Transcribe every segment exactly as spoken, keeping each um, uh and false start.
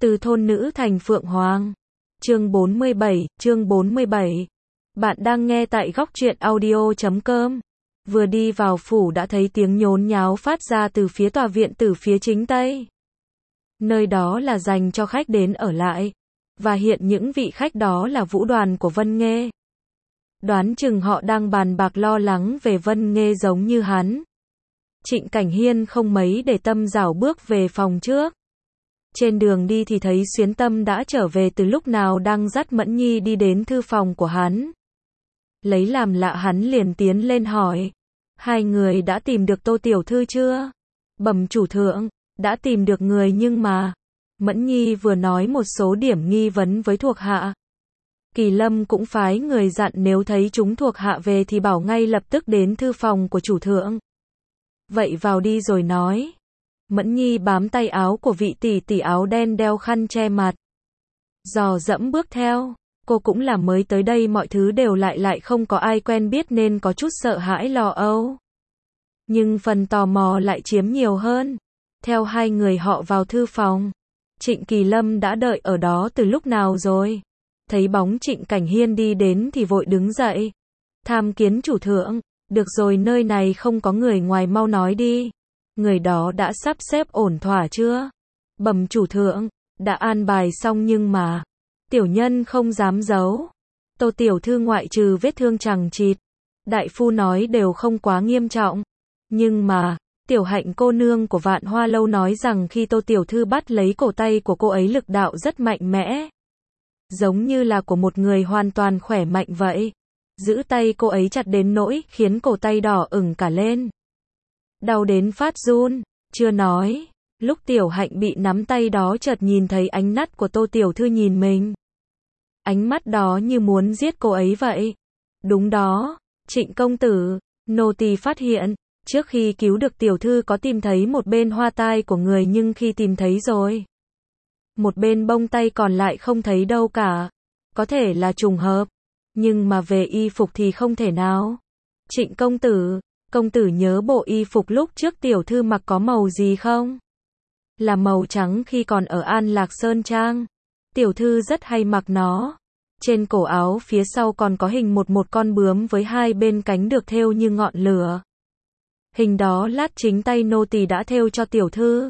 Từ thôn nữ thành phượng hoàng. Chương bốn mươi bảy, chương bốn mươi bảy. Bạn đang nghe tại góc truyện audio chấm com. Vừa đi vào phủ đã thấy tiếng nhốn nháo phát ra từ phía tòa viện tử phía chính tây. Nơi đó là dành cho khách đến ở lại. Và hiện những vị khách đó là vũ đoàn của Vân Nghê. Đoán chừng họ đang bàn bạc lo lắng về Vân Nghê giống như hắn. Trịnh Cảnh Hiên không mấy để tâm rảo bước về phòng trước. Trên đường đi thì thấy Xuyến Tâm đã trở về từ lúc nào đang dắt Mẫn Nhi đi đến thư phòng của hắn. Lấy làm lạ hắn liền tiến lên hỏi. Hai người đã tìm được Tô Tiểu Thư chưa? Bẩm chủ thượng, đã tìm được người nhưng mà... Mẫn Nhi vừa nói một số điểm nghi vấn với thuộc hạ. Kỳ Lâm cũng phái người dặn nếu thấy chúng thuộc hạ về thì bảo ngay lập tức đến thư phòng của chủ thượng. Vậy vào đi rồi nói. Mẫn Nhi bám tay áo của vị tỷ tỷ áo đen đeo khăn che mặt. Dò dẫm bước theo, cô cũng là mới tới đây mọi thứ đều lại lại không có ai quen biết nên có chút sợ hãi lo âu. Nhưng phần tò mò lại chiếm nhiều hơn. Theo hai người họ vào thư phòng. Trịnh Kỳ Lâm đã đợi ở đó từ lúc nào rồi. Thấy bóng Trịnh Cảnh Hiên đi đến thì vội đứng dậy. Tham kiến chủ thượng, được rồi nơi này không có người ngoài mau nói đi. Người đó đã sắp xếp ổn thỏa chưa? Bẩm chủ thượng, đã an bài xong nhưng mà... Tiểu nhân không dám giấu. Tô Tiểu Thư ngoại trừ vết thương chằng chịt. Đại phu nói đều không quá nghiêm trọng. Nhưng mà... Tiểu Hạnh cô nương của Vạn Hoa Lâu nói rằng khi Tô Tiểu Thư bắt lấy cổ tay của cô ấy lực đạo rất mạnh mẽ. Giống như là của một người hoàn toàn khỏe mạnh vậy. Giữ tay cô ấy chặt đến nỗi khiến cổ tay đỏ ửng cả lên. Đau đến phát run, chưa nói. Lúc Tiểu Hạnh bị nắm tay đó chợt nhìn thấy ánh mắt của Tô Tiểu Thư nhìn mình. Ánh mắt đó như muốn giết cô ấy vậy. Đúng đó, Trịnh công tử, nô tỳ phát hiện. Trước khi cứu được Tiểu Thư có tìm thấy một bên hoa tai của người nhưng khi tìm thấy rồi. Một bên bông tay còn lại không thấy đâu cả. Có thể là trùng hợp. Nhưng mà về y phục thì không thể nào. Trịnh công tử, công tử nhớ bộ y phục lúc trước Tiểu Thư mặc có màu gì không? Là màu trắng khi còn ở An Lạc Sơn Trang. Tiểu Thư rất hay mặc nó. Trên cổ áo phía sau còn có hình một một con bướm với hai bên cánh được thêu như ngọn lửa. Hình đó lát chính tay nô tỳ đã thêu cho Tiểu Thư.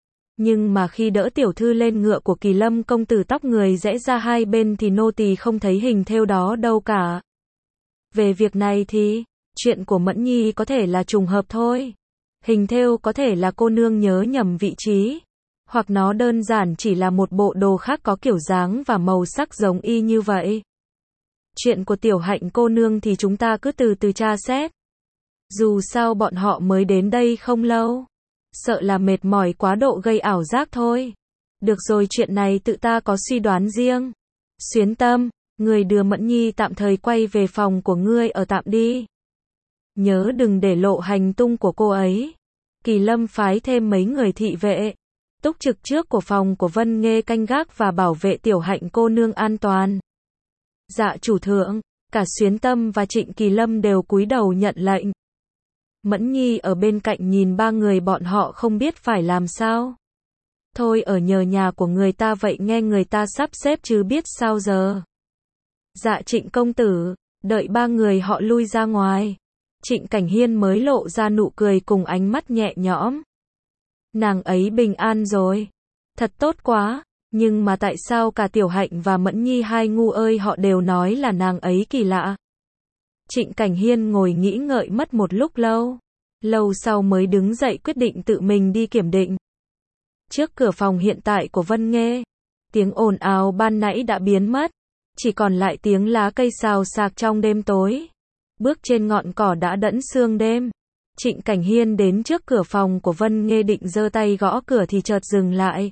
Nhưng mà khi đỡ Tiểu Thư lên ngựa của Kỳ Lâm công tử tóc người rẽ ra hai bên thì nô tỳ không thấy hình thêu đó đâu cả. Về việc này thì, chuyện của Mẫn Nhi có thể là trùng hợp thôi. Hình thêu có thể là cô nương nhớ nhầm vị trí. Hoặc nó đơn giản chỉ là một bộ đồ khác có kiểu dáng và màu sắc giống y như vậy. Chuyện của Tiểu Hạnh cô nương thì chúng ta cứ từ từ tra xét. Dù sao bọn họ mới đến đây không lâu. Sợ là mệt mỏi quá độ gây ảo giác thôi. Được rồi chuyện này tự ta có suy đoán riêng. Xuyến Tâm, người đưa Mẫn Nhi tạm thời quay về phòng của ngươi ở tạm đi. Nhớ đừng để lộ hành tung của cô ấy. Kỳ Lâm phái thêm mấy người thị vệ. Túc trực trước của phòng của Vân Nghê canh gác và bảo vệ Tiểu Hạnh cô nương an toàn. Dạ chủ thượng, cả Xuyến Tâm và Trịnh Kỳ Lâm đều cúi đầu nhận lệnh. Mẫn Nhi ở bên cạnh nhìn ba người bọn họ không biết phải làm sao. Thôi ở nhờ nhà của người ta vậy nghe người ta sắp xếp chứ biết sao giờ. Dạ Trịnh công tử, đợi ba người họ lui ra ngoài. Trịnh Cảnh Hiên mới lộ ra nụ cười cùng ánh mắt nhẹ nhõm. Nàng ấy bình an rồi. Thật tốt quá, nhưng mà tại sao cả Tiểu Hạnh và Mẫn Nhi hai ngu ơi họ đều nói là nàng ấy kỳ lạ. Trịnh Cảnh Hiên ngồi nghĩ ngợi mất một lúc lâu. Lâu sau mới đứng dậy quyết định tự mình đi kiểm định. Trước cửa phòng hiện tại của Vân Nghê, tiếng ồn ào ban nãy đã biến mất. Chỉ còn lại tiếng lá cây xào xạc trong đêm tối. Bước trên ngọn cỏ đã đẫm sương đêm. Trịnh Cảnh Hiên đến trước cửa phòng của Vân Nghê định giơ tay gõ cửa thì chợt dừng lại.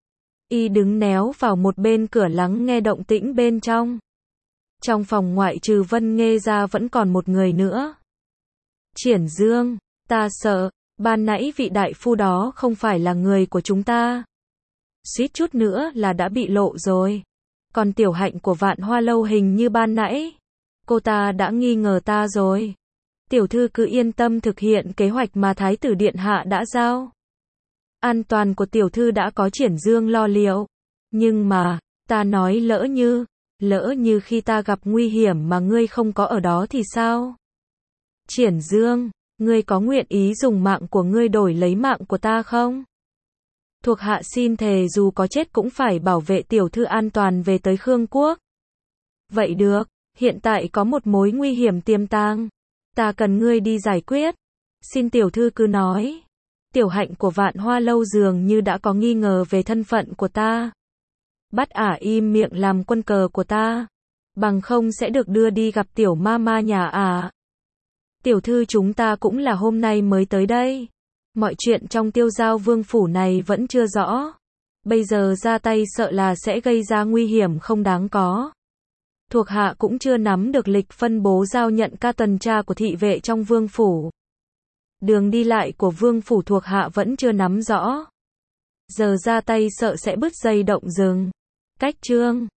Y đứng néo vào một bên cửa lắng nghe động tĩnh bên trong. Trong phòng ngoại trừ Vân Nghê ra vẫn còn một người nữa. Triển Dương, ta sợ, ban nãy vị đại phu đó không phải là người của chúng ta. Suýt chút nữa là đã bị lộ rồi. Còn Tiểu Hạnh của Vạn Hoa Lâu hình như ban nãy. Cô ta đã nghi ngờ ta rồi. Tiểu thư cứ yên tâm thực hiện kế hoạch mà Thái tử Điện Hạ đã giao. An toàn của tiểu thư đã có Triển Dương lo liệu. Nhưng mà, ta nói lỡ như, lỡ như khi ta gặp nguy hiểm mà ngươi không có ở đó thì sao? Triển Dương, ngươi có nguyện ý dùng mạng của ngươi đổi lấy mạng của ta không? Thuộc hạ xin thề dù có chết cũng phải bảo vệ tiểu thư an toàn về tới Khương Quốc. Vậy được, hiện tại có một mối nguy hiểm tiềm tàng. Ta cần ngươi đi giải quyết. Xin tiểu thư cứ nói. Tiểu Hạnh của Vạn Hoa Lâu dường như đã có nghi ngờ về thân phận của ta. Bắt ả im miệng làm quân cờ của ta. Bằng không sẽ được đưa đi gặp tiểu ma ma nhà ả. Tiểu thư chúng ta cũng là hôm nay mới tới đây. Mọi chuyện trong Tiêu Giao Vương phủ này vẫn chưa rõ. Bây giờ ra tay sợ là sẽ gây ra nguy hiểm không đáng có. Thuộc hạ cũng chưa nắm được lịch phân bố giao nhận ca tuần tra của thị vệ trong vương phủ. Đường đi lại của vương phủ thuộc hạ vẫn chưa nắm rõ. Giờ ra tay sợ sẽ bứt dây động rừng. Cách chương